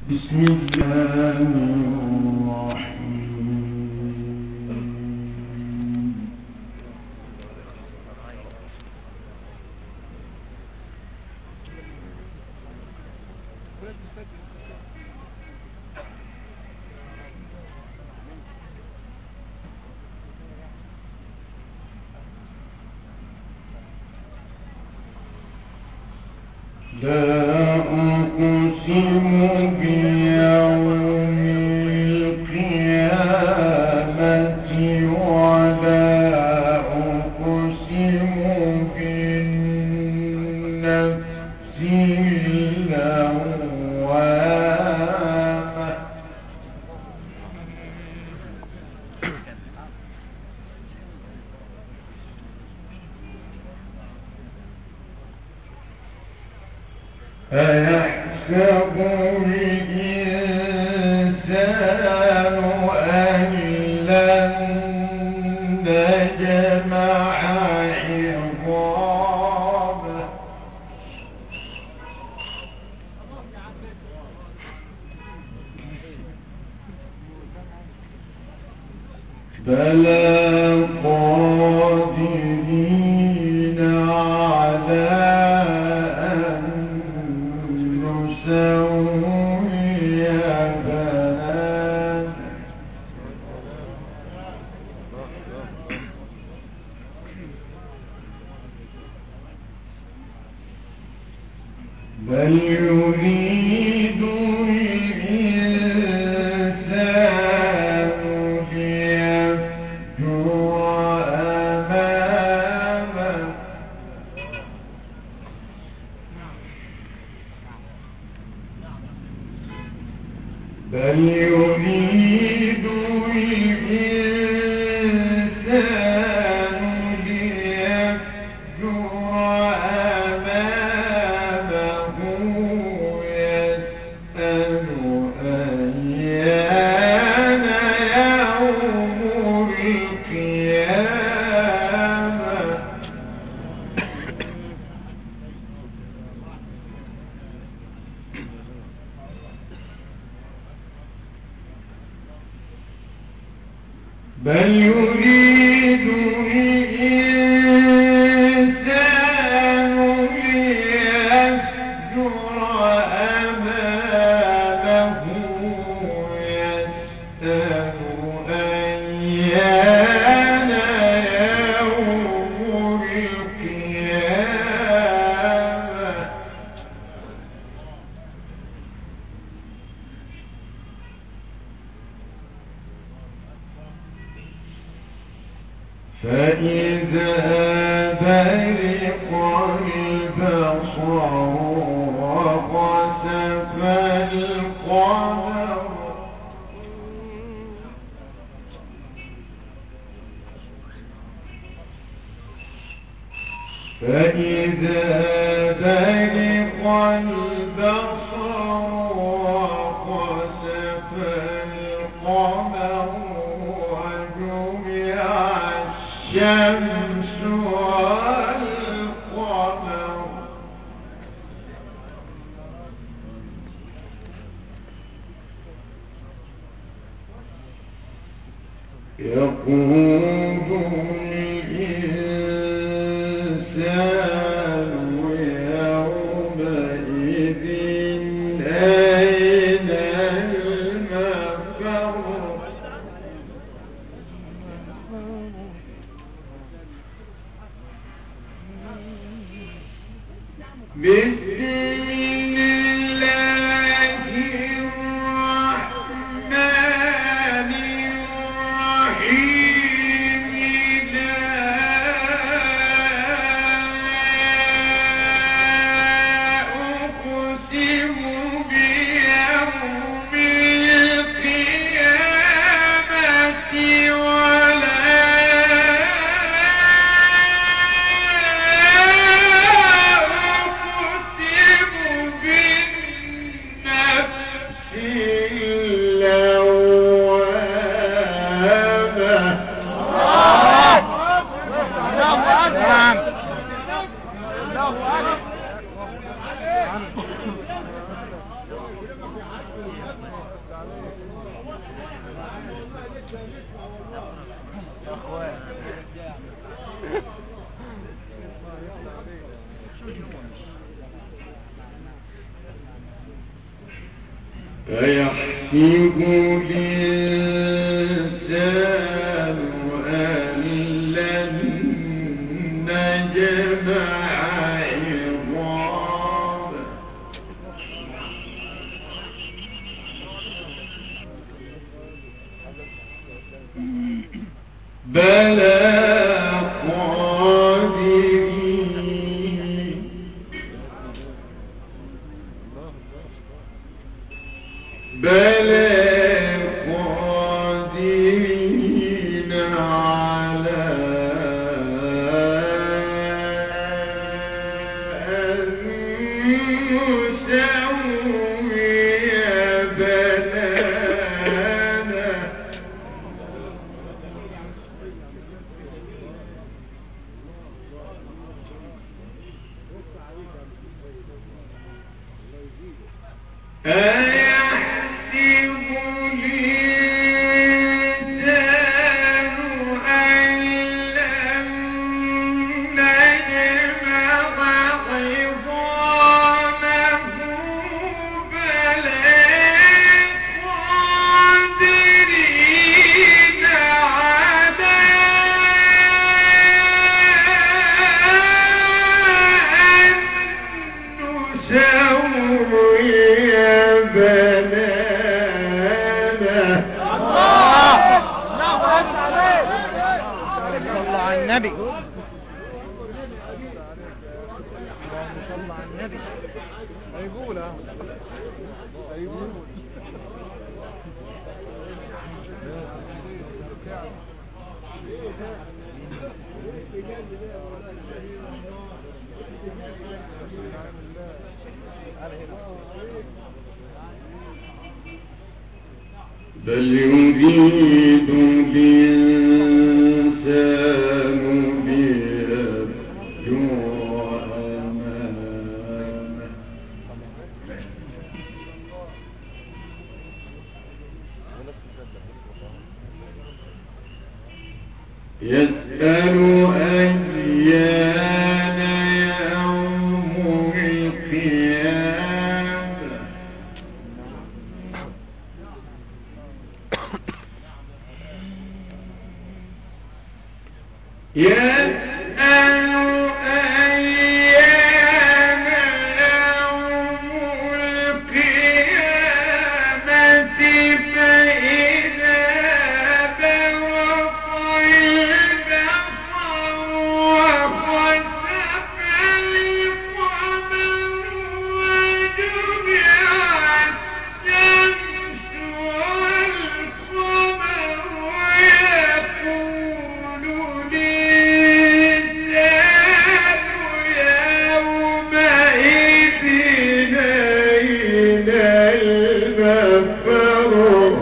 بسم الله الرحمن لا أقسم بيوم القيامة ولا أقسم بالنفس اللوامة أيحسب الإنسان أن لن نجمع عظامه بلى قادرين على أن نسوي بنانه بل يريد الإنسان ليفجر أمامه بل يريد الإنسان ليفجر أمامه يسأل أيان يوم القيامة بل يريد الإنسان ليفجر أمامه يسأل أيان يوم القيامة فإذا برق البصر وخسف القمر فإذا برق البصر وخسف القمر وجمع الشمس والقمر يقول الإنسان يومئذ أين المفر بسم الله الرحمن الرحيم لا أقسم بيوم القيامة ولا أقسم بالنفس اللوامة أيحسب الإنسان أن لن نجمع عظامه بلى قادرين على أن نسوي بنانا أيحسب الإنسان أن لن نجمع عظامه بلى قادرين على أن نسوي بنانا صلى على النبي. صلى على النبي. هيقولها هيقول بل يريد الإنسان ليفجر أمامه يسأل أيان يوم القيامة يسأل أيان يوم القيامة فإذا برق البصر وخسف القمر وجمع الشمس والقمر يقول الإنسان يومئذ أين المفر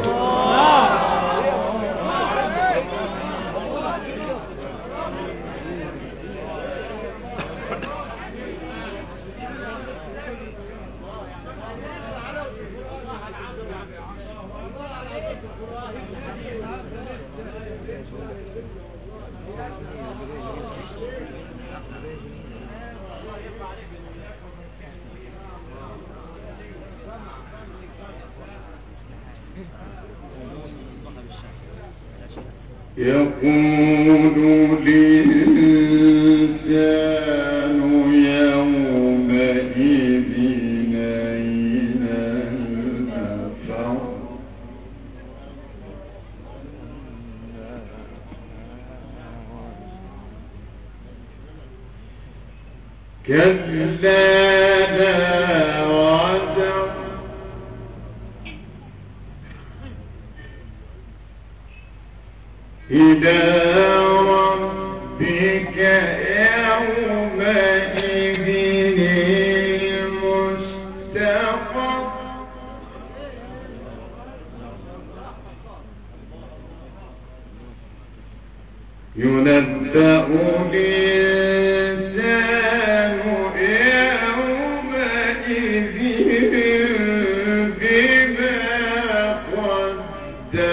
يقول الإنسان يومئذ أين المفر كلا لا وزر إلى ربك يومئذ المستقر ينبأ الإنسان يومئذ بما قدم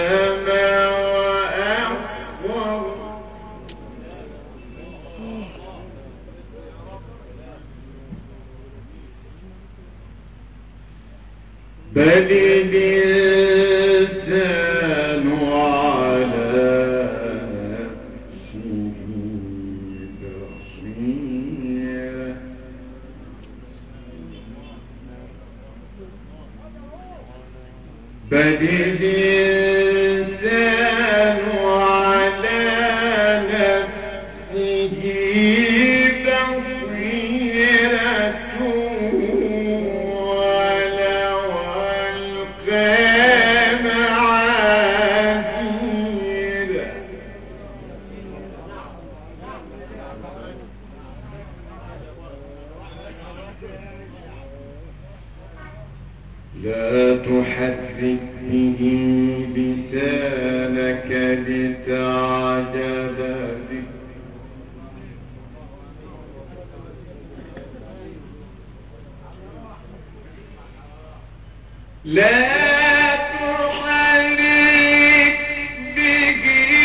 بل الإنسان على نفسه بصيرة بل الإنسان على نفسه بصيرة ولو ألقى معاذيره لا تحرك به لسانك لتعجل به لا تحرك به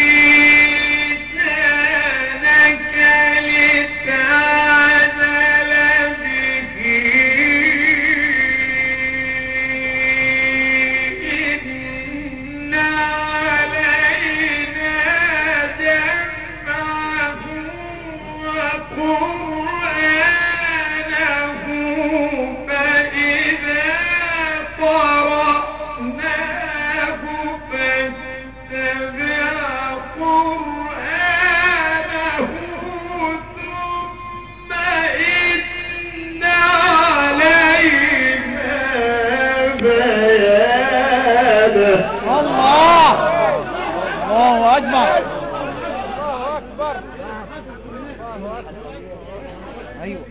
لسانك لتعجل به إن علينا جمعه وقرآنه فإذا قرأناه فاتبع قرآنه ثم إن علينا بيانه الله أكبر أيوه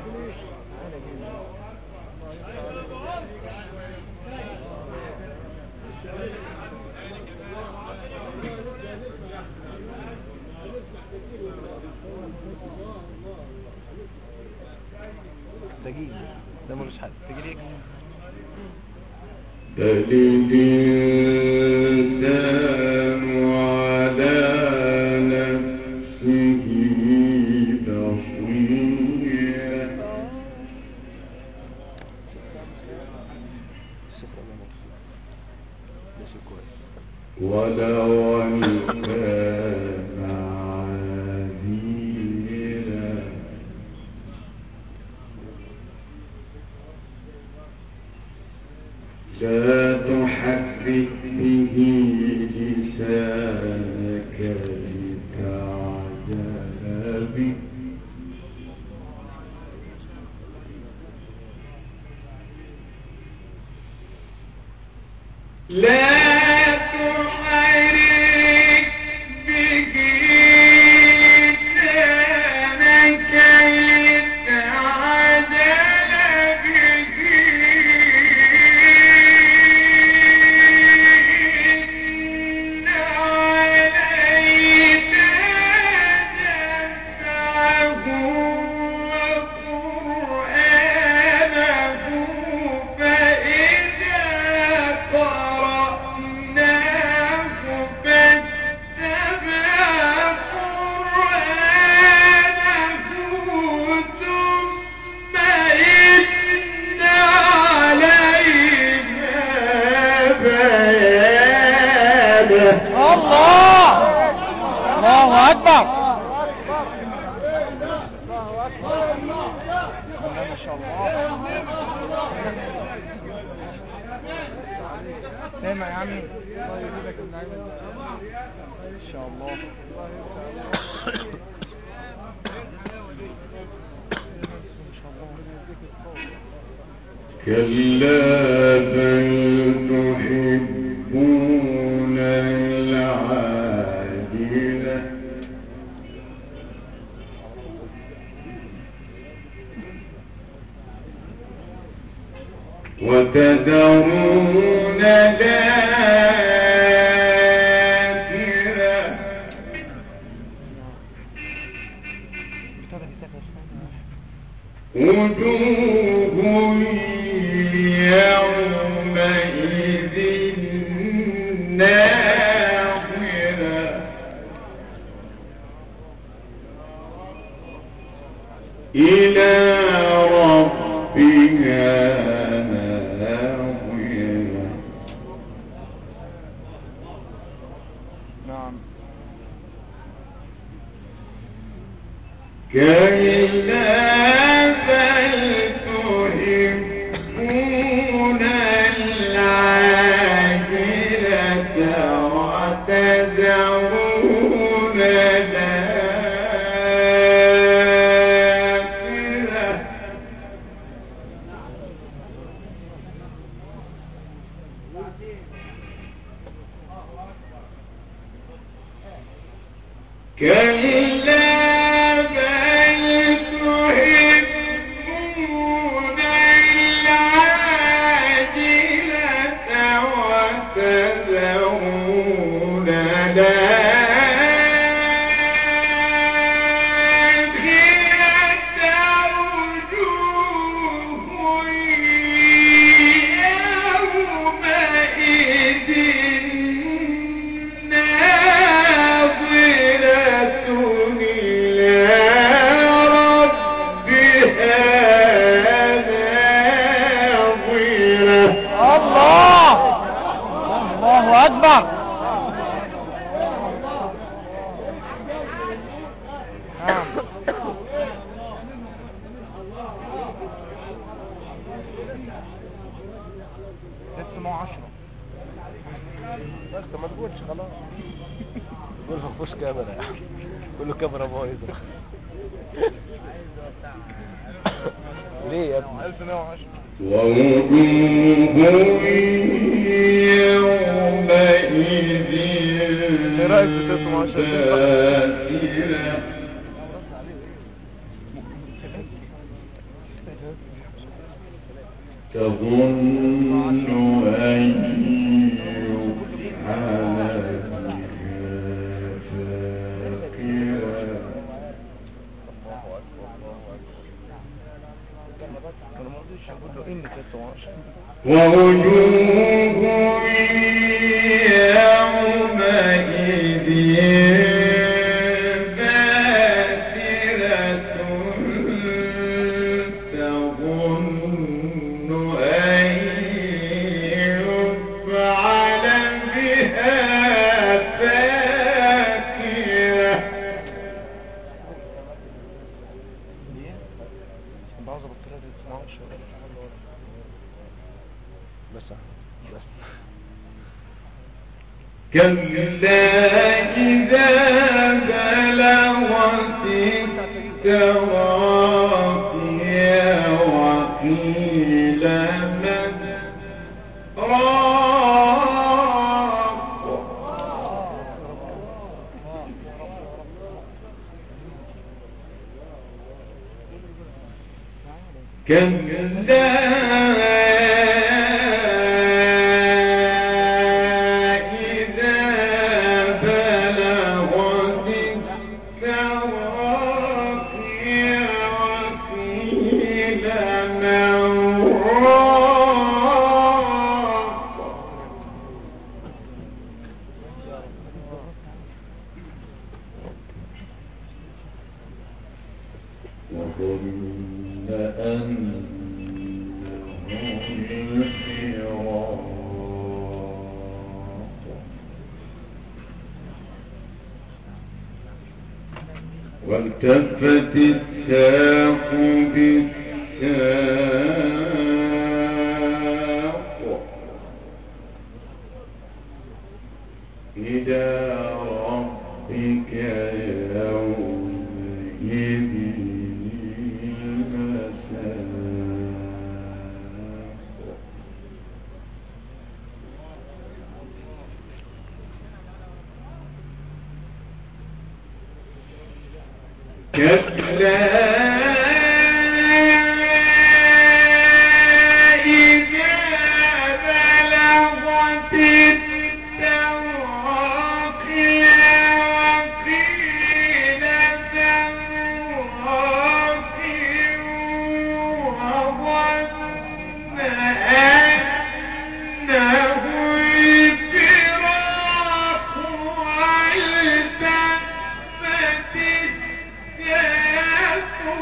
دقيقة ده ملوش حد تجريك بل الإنسان على نفسه بصيرة ولو ألقى معاذيره لا تحرك به لسانك لتعجل به لا تحرك به لسانك لتعجل به إن علينا جمعه وقرآنه فإذا قرأناه فاتبع قرآنه ثم إن علينا بيانه الله أكبر ما شاء الله سامع يا عمي الله يجيبك النعيم ان شاء الله كلا بل تحبون العاجلة وتذرون الآخرة وجوه يومئذ ناظرة إلى ربها ناظرة كلا بل تحبون العاجلة وتذرون الآخرة كلا بل تحبون العاجلة وتذرون الآخرة وجوه يومئذ ناظرة إلى ربها ناظرة. الله الله اكبر. نعم. ست مع 10. بس ما تقولش خلاص. قول ما فيهوش كاميرا، كله كاميرا بايظه. ليه يا ابني؟ 1110. ووجوه يومئذ ايه رايك في 12 باسرة تظن أن يفعل بها فاقرة كانوا ما رضيش يقول له ان 13. ووجوه يومئذ باسرة تظن أن يفعل بها فاقرة ليه؟ عشان بعوز ابطلها دي 12 ولا مش عارف ولا. بس بس كلا إذا بلغت التراقي وقيل من راق كلا إذا بلغت التراقي وقيل من راق وظن أنه الفراق والتفت الساق بالساق إلى ربك يومئذ المساق كلا إذا بلغت التراقي وقيل من راق وظن أنه الفراق والتفت الساق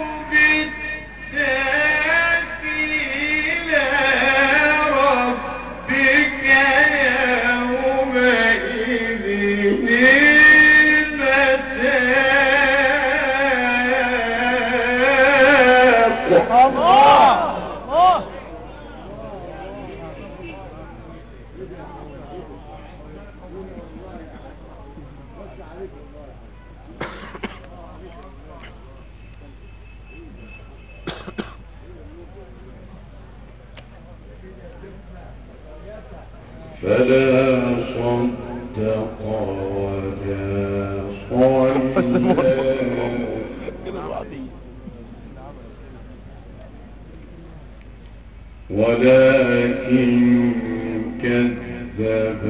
فلا صدق ولا صلى ولكن كذب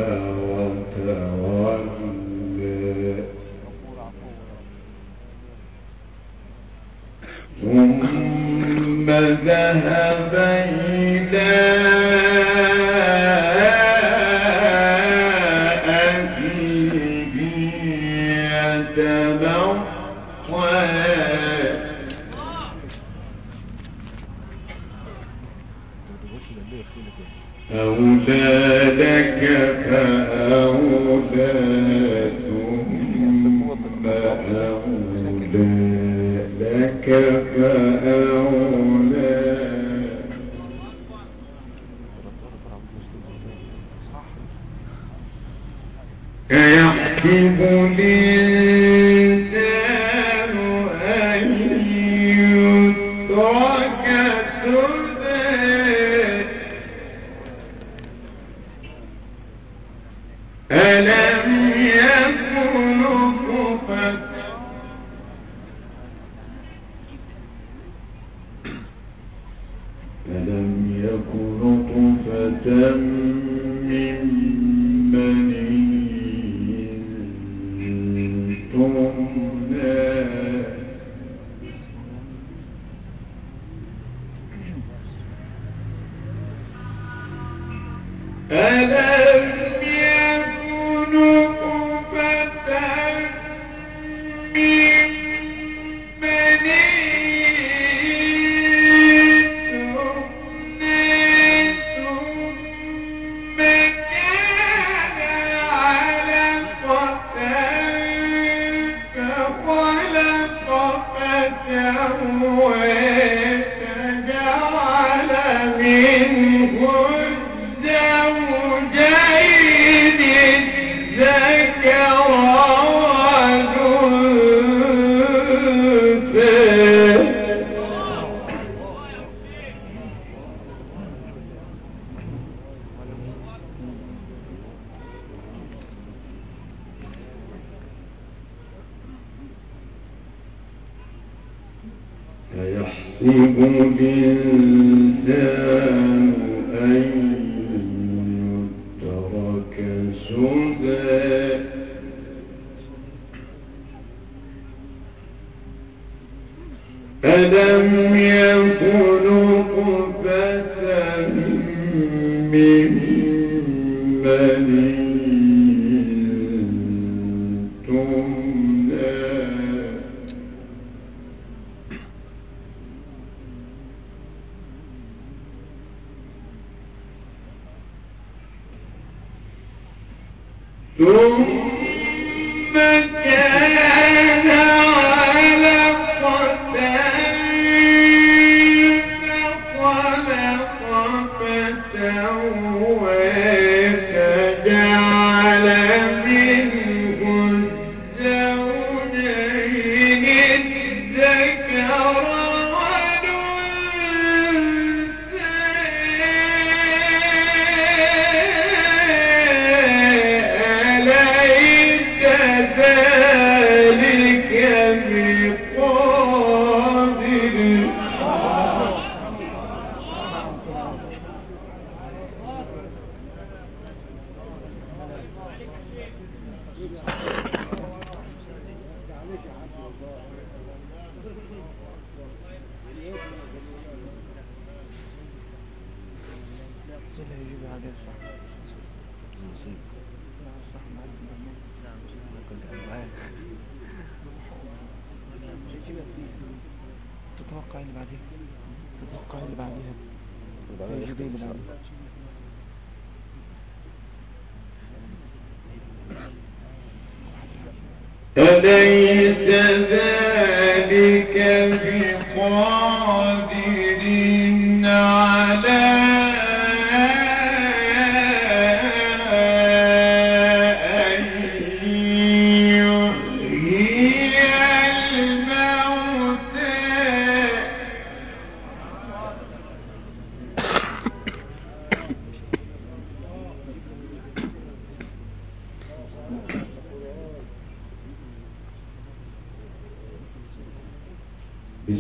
وتولى ثم ذهب إلى أبيه يتمطى أولى لك فأولى ثم أولى لك فأولى أيحسب الإنسان أن يترك سدى ألم يكن نطفة من مني تمنى ألم يكن نطفة من مني أيحسب الإنسان أن يترك سدى ألم يكن نطفة من مني تمنى ثم كان علقة فخلق فسوى فجعل منه الزوجين الذكر ذلك بقادر تتوقع اللي بعدين تتوقع اللي بعدين يجيب اللي بعدين أليس ذلك بقادر على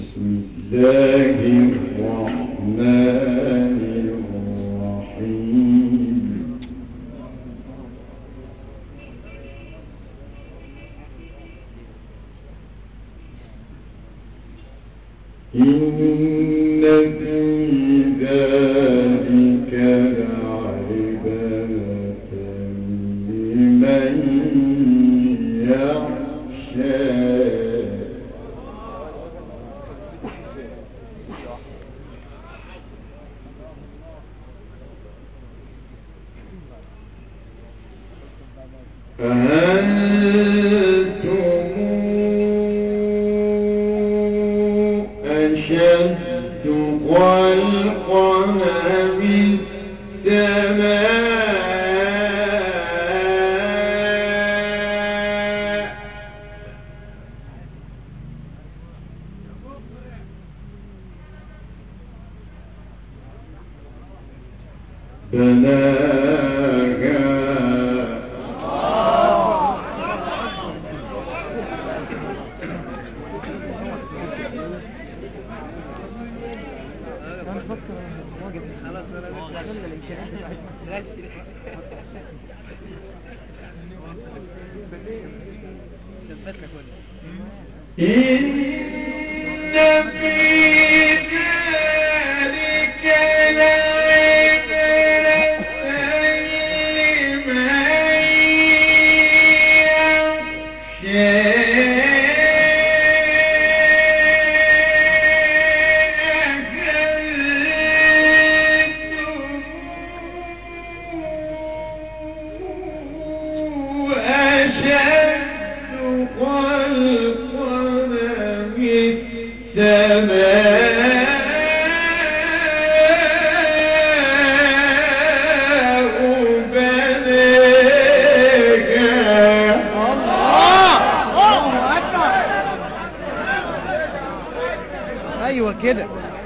ايوه كده.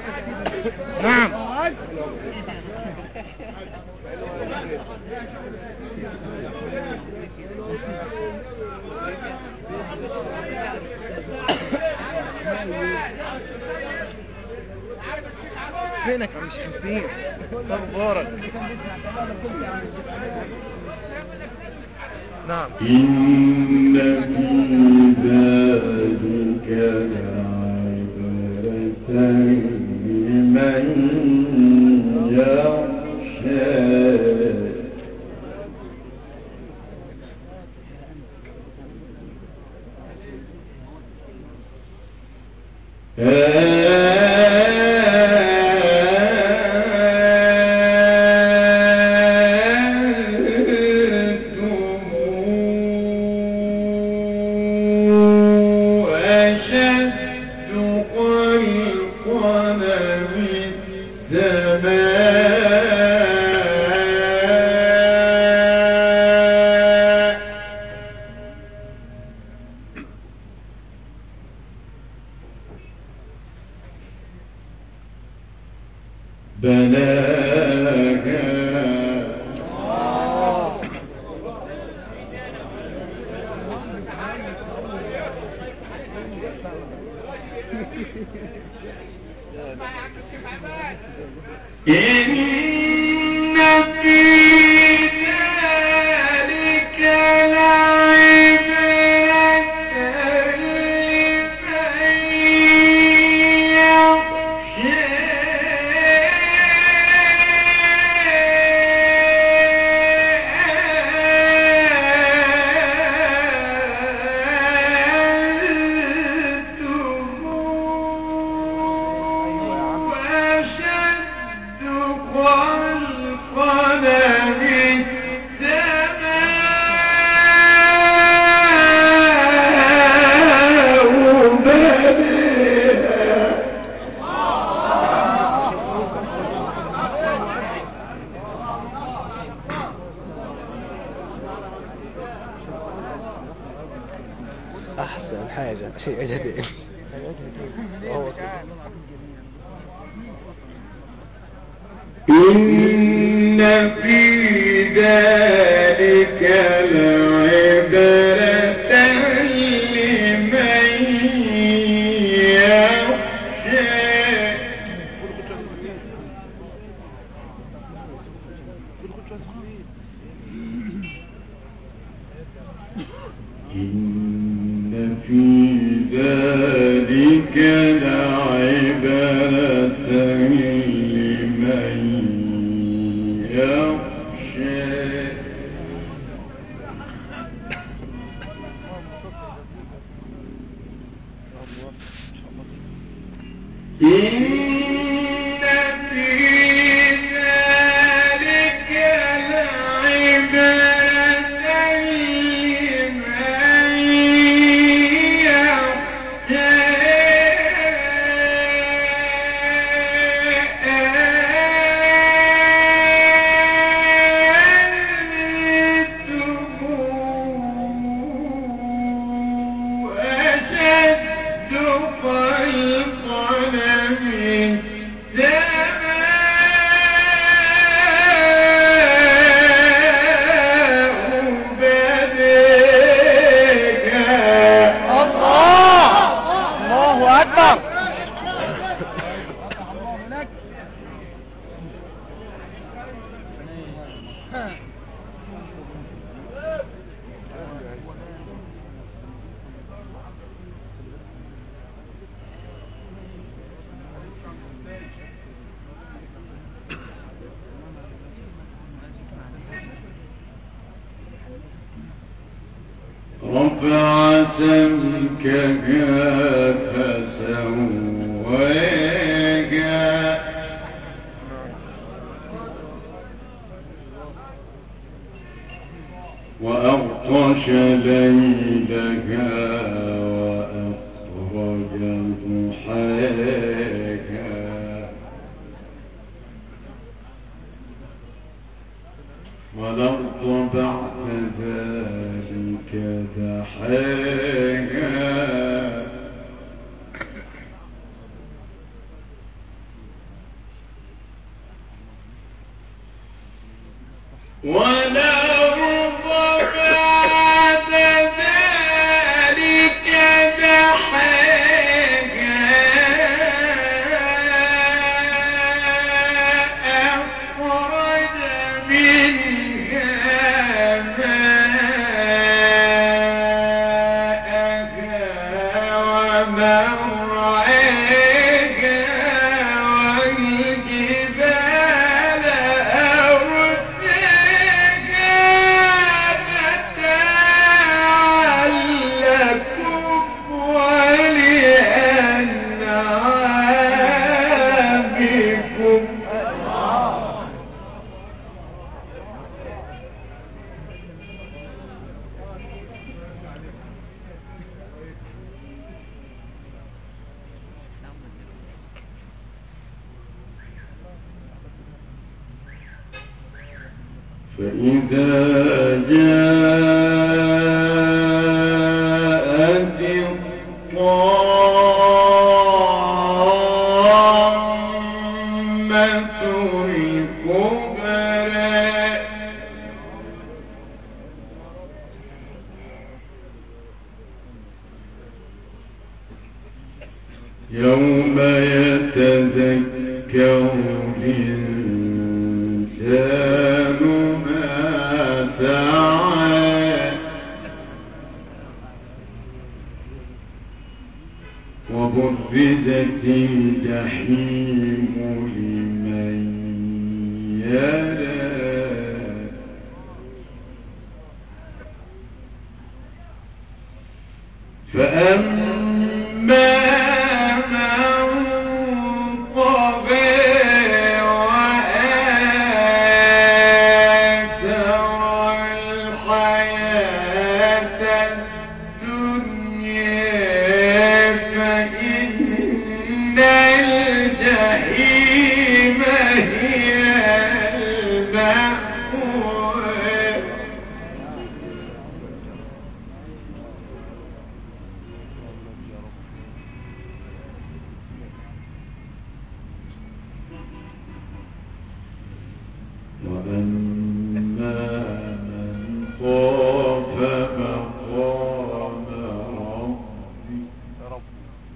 نعم. فينك يا مش حسين؟ اخبارك؟ نعم. إن في ذلك لعبرة لمن يخشى. أحسن حاجة شيء أجدين. إن في ذلك لعبرة لمن يخشى. إن في ذلك لعبرة لمن يخشى إن في ذلك لعبرة لمن الله أكبر. رفع سمكها فسواها وأغطش ليلها وأخرج ضحاها والأرض بعد ذلك دحاها والأرض بعد ذلك دحاها أخرج منها ماءها ومرعاها والجبال أرساها متاعا لكم ولأنعامكم فإذا جاءت الطامة الكبرى يوم يتذكر الإنسان ما سعى وبرزت الجحيم لمن يرى فأما من طغى وآثر الحياة الدنيا فإن الجحيم هي المأوى وأما من خاف مقام ربه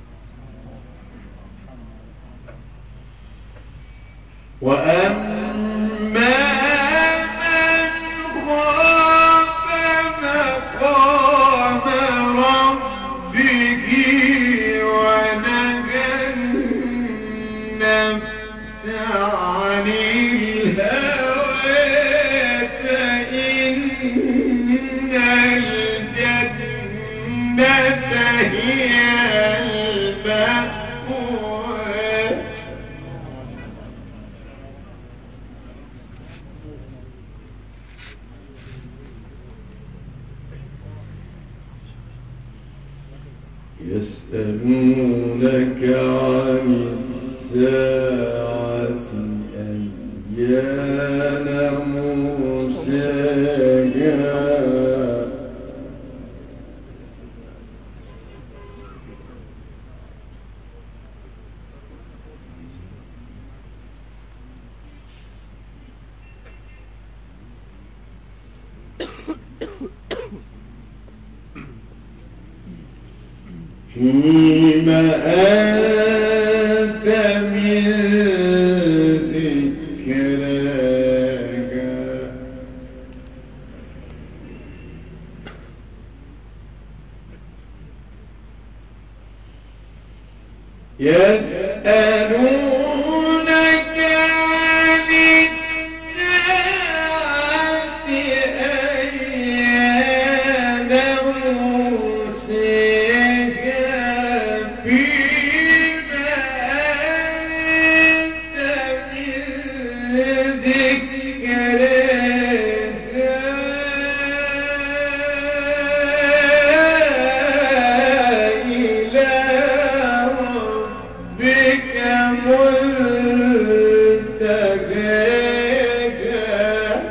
وأما من خاف مقام هي المأوى يسألونك عن الساعة أيان مرساها فيما أنت من ذكرها يسألونك عن الساعة أيان مرساها فيما أنت من ذكرها إلى ربك منتهاها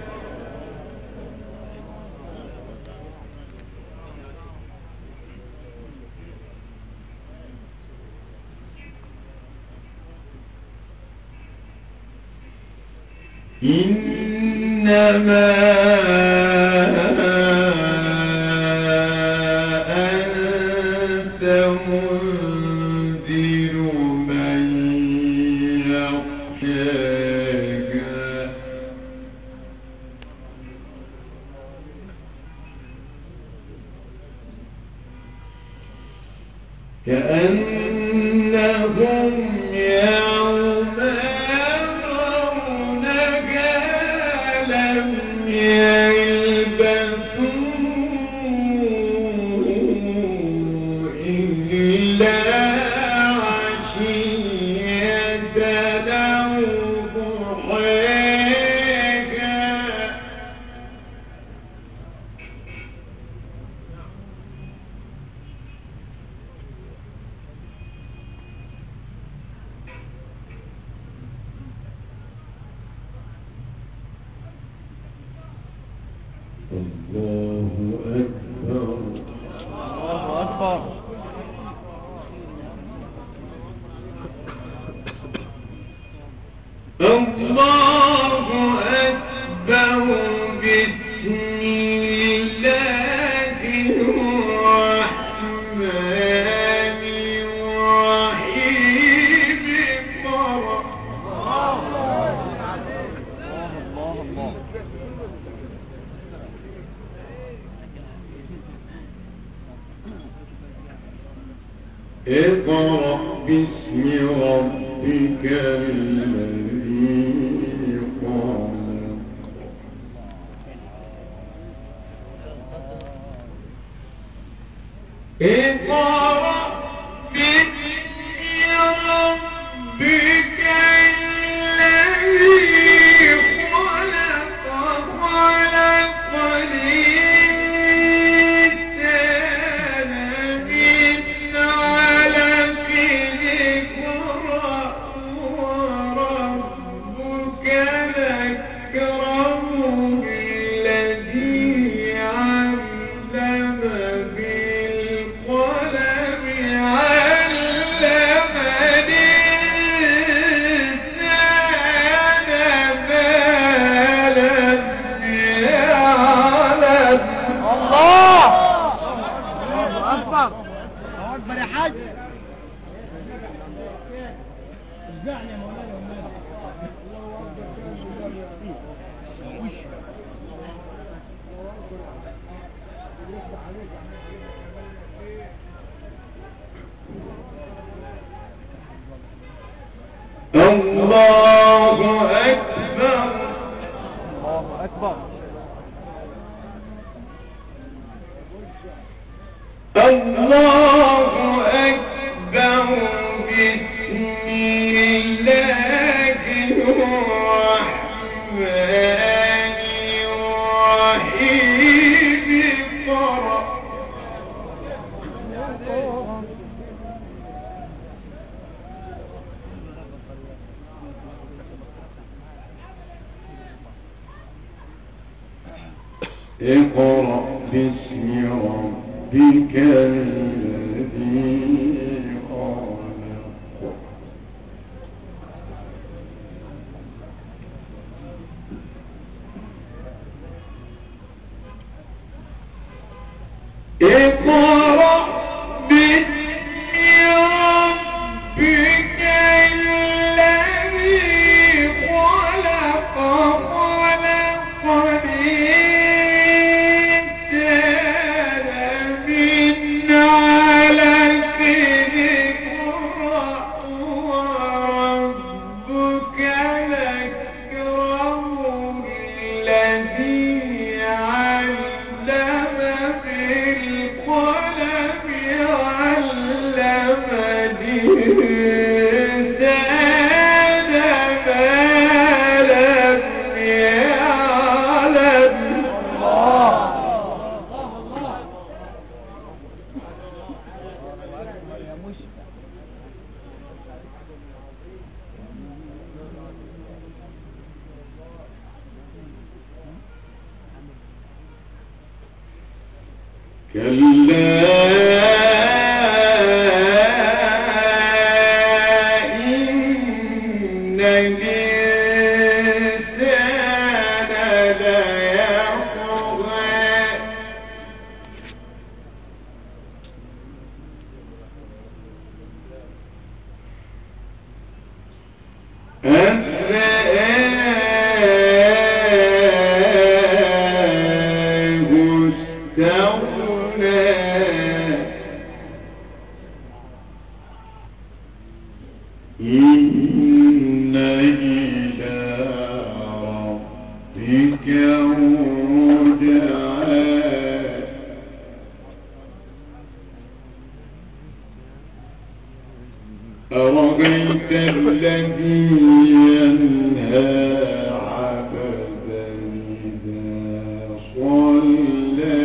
إنما أنت منذر من يخشاها كأنهم يوم يرونها لم يلبثوا إلا عشية أو ضحاها الله أكبر الله أكبر. الله أكبر بسم الله الرحمن الرحيم اقرأ اقرأ باسم ربك الذي خلق اقرأ باسم ربك الذي خلق خلق الإنسان من علق اقرأ وربك الأكرم الذي علم بالقلم علم الإنسان ما لم يعلم الله أكبر. الله أكبر يا حاج. اشجعني يا مولانا. الله أكبر الله أكبر. الله أكبر بسم الله الرحمن الرحيم قرأ اقرأ باسم ربك الذي خلق اقرأ باسم ربك الذي خلق خلق الإنسان من علق اقرأ وربك الأكرم الذي علم بالقلم علم الإنسان ما لم يعلم كلا إن الإنسان ليطغى أن رآه استغنى إن إلى ربك الرجعى أرأيت الذي ينهى عبدا إذا صلى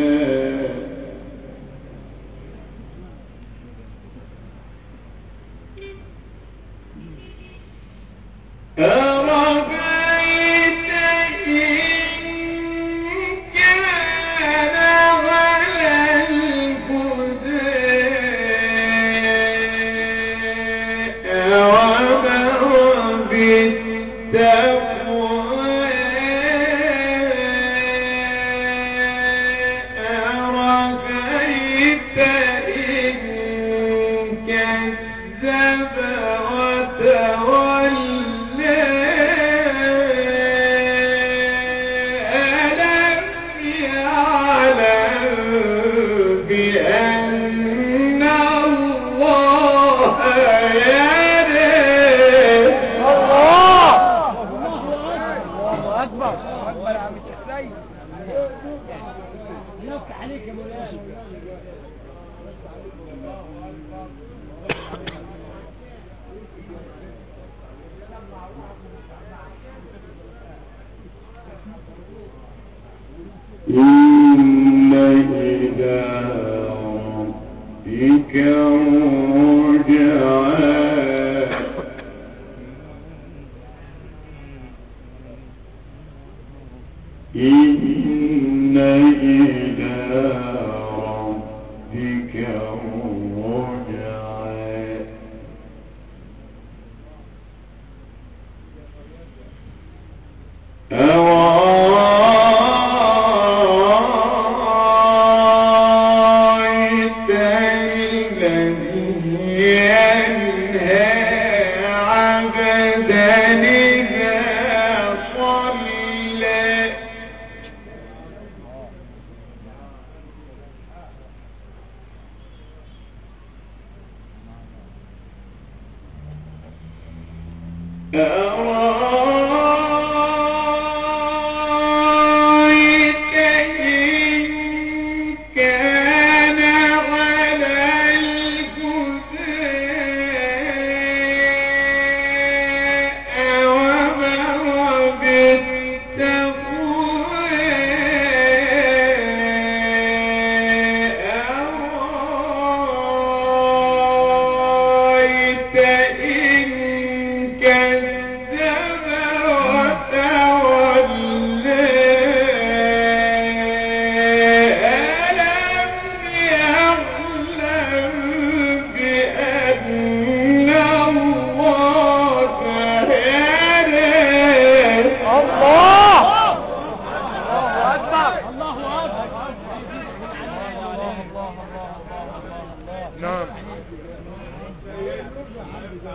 أرأيت إن كان على الهدى وأمر بالتقوى أرأيت إن كذب وتولى ألم يعلم بأن الله يرى الله أكبر أكبر يا عم الشيخ يفتح عليك يا مولانا إن إلى ربك الرجعى إن إلى ربك الرجعى أرأيت الذي ينهى عبدا إذا صلى أرأيت إن كان على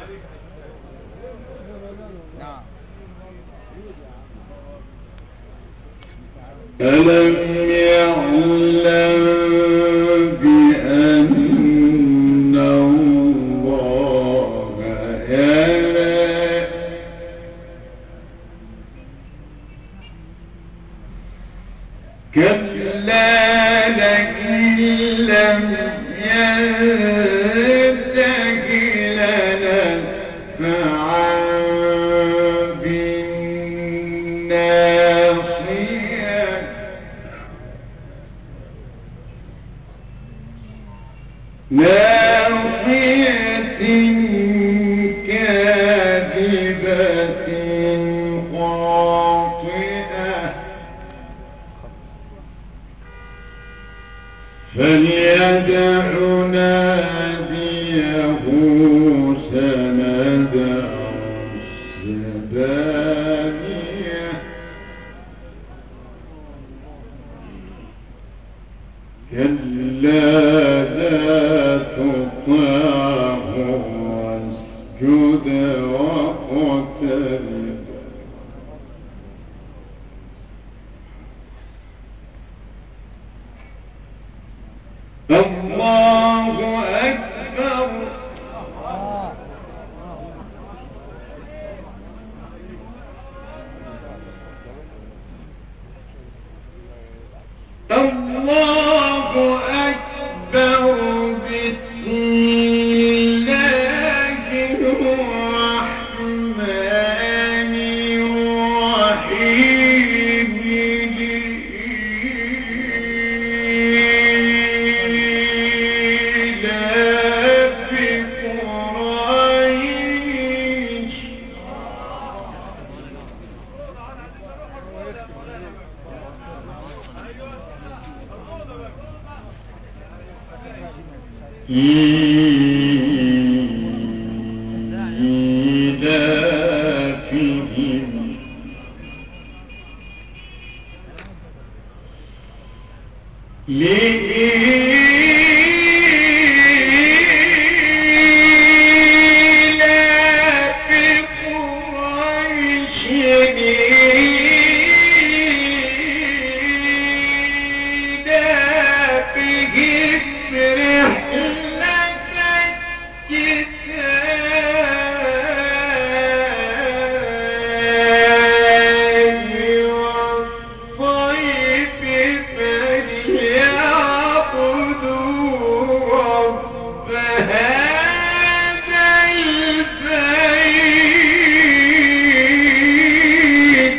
ألم يعلم بأن الله يرى كلا لئن لم ينته لنسفعا بالناصية ناصية كاذبة خاطئة فليدع ناديه سندع الزبانية كلا لا تطعه واسجد واقترب الله أكبر الله أكبر بسم الله الرحمن الرحيم لإيلاف قريش إيلافهم لإيلاف قريش إيلافهم رحلة الشتاء والصيف فليعبدوا رب هذا البيت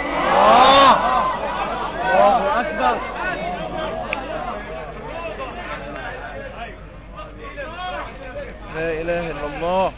الله أكبر. لا إله إلا الله.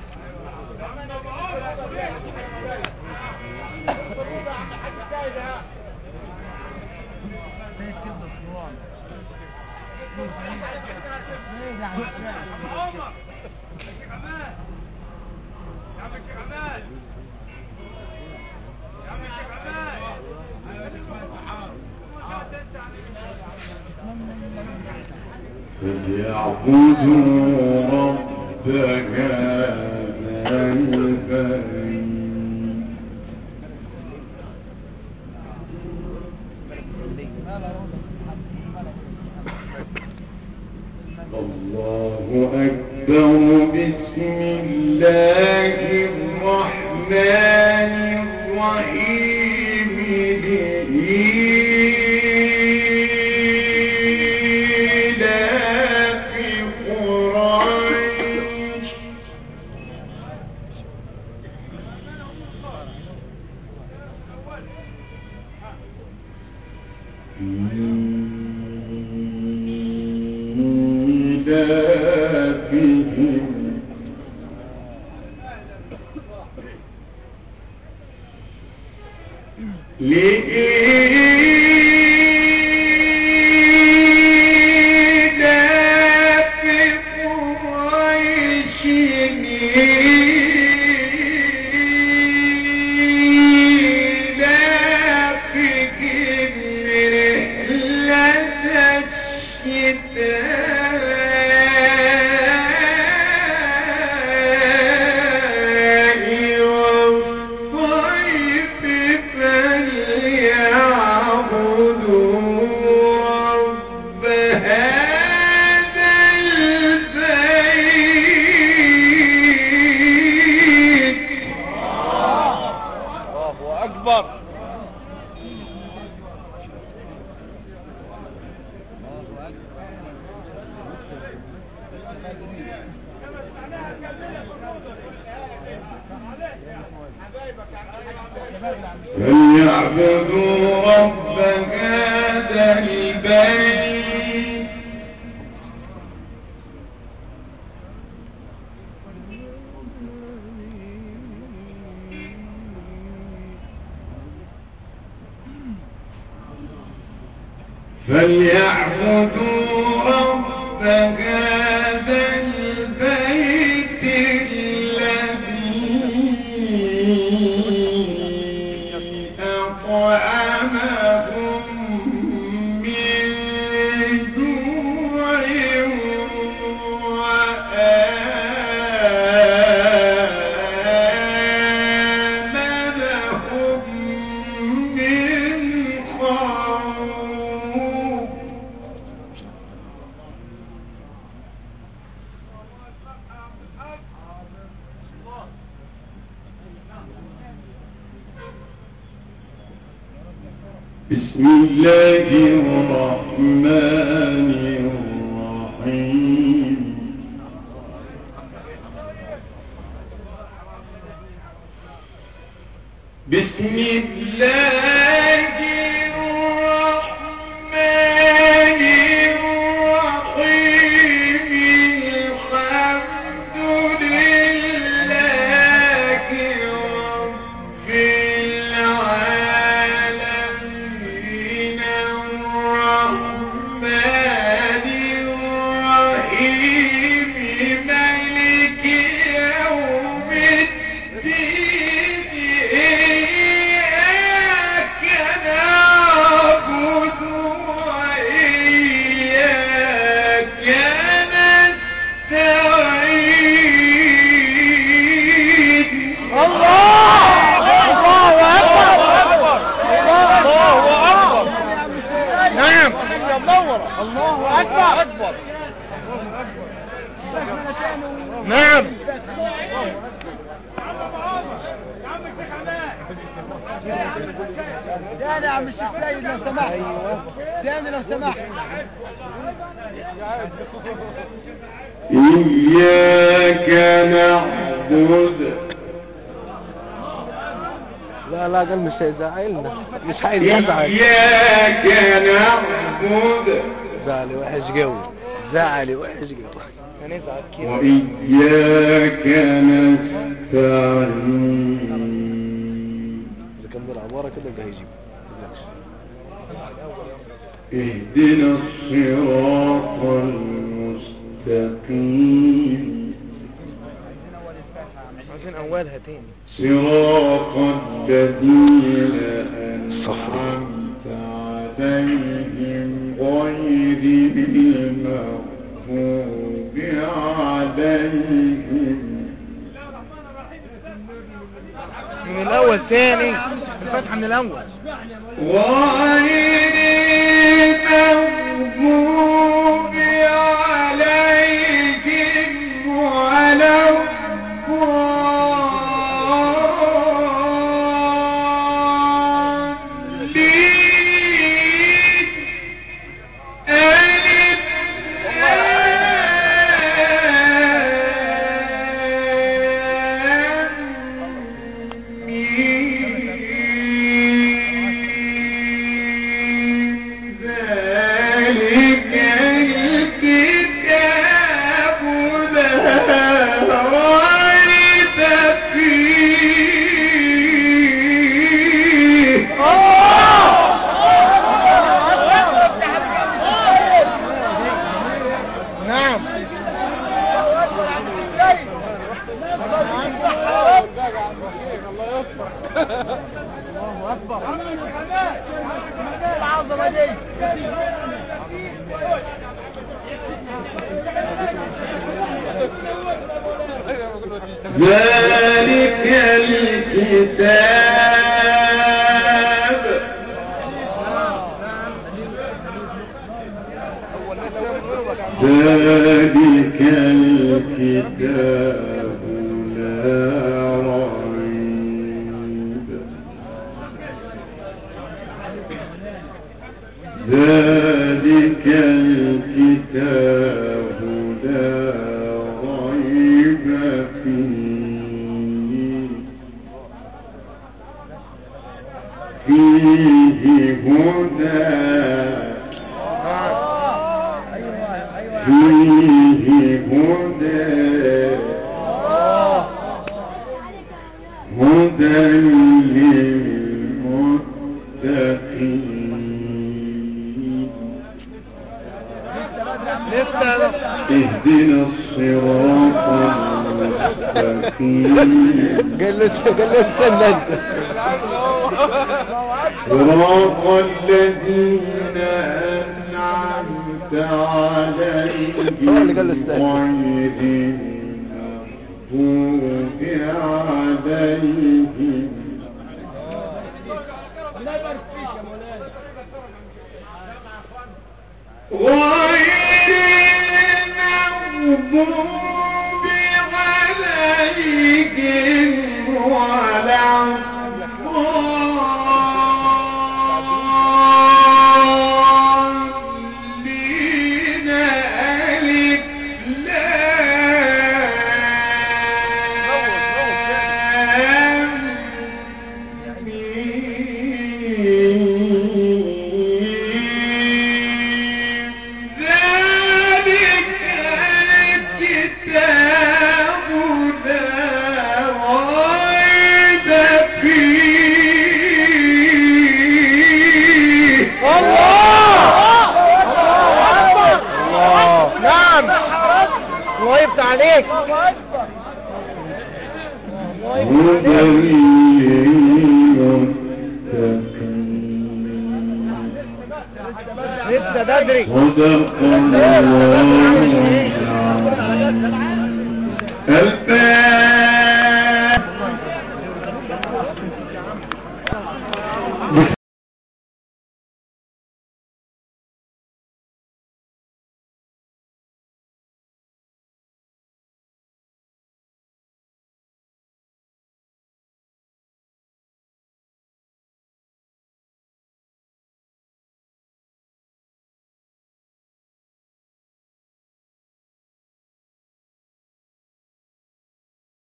فليعبدوا رب هذا البيت الله أكبر بسم الله الرحمن الرحيم لإيلاف قريش إيلافهم لإيلاف قريش إيلافهم رحلة الشتاء فليعبدوا رب هذا البيت فليعبدوا رب هذا البيت الذي أطعمهم من جوع وآمنهم من خوف. بسم الله الرحمن الرحيم. بسم الله الرحمن الرحيم. الحمد لله رب العالمين الرحمن الرحيم مالك يوم الدين. إياك نعبد وإياك نستعين. الله أكبر. نعم. الله أكبر. نعم. تاني يا عم الشيخ سيد لو سمحت. تاني لو سمحت. إياك نعبد. لا قال مش هيزعلنا، مش هيزعل. إياك نعبد زعلي وحش قوي، زعلي وحش قوي. هنزعل كده. وإياك نستعين. إذا كان بالعبارة كده يبقى هيجيب. اهدنا الصراط المستقيم. عايزين أولها تاني. صراط الذين أنعمت عليهم غير المغضوب عليهم. من الأول تاني، الفتحة من الأول. غير المغضوب عليهم ولا ذلك الكتاب ذلك الكتاب لا ريب ذلك الكتاب لا ريب فيه فيه هدى للمتقين اهدنا الصراط المستقيم قال له استنى انت صراط الذين أنعمت عليهم هو اللي قال له استنى. غير المغضوب عليهم غير المغضوب عليهم ولا الضالين ألف لام ميم. ذلك الكتاب لا ريب فيه نعم الله يفتح عليك هدى للمتقين لسه بدري صدق الله العظيم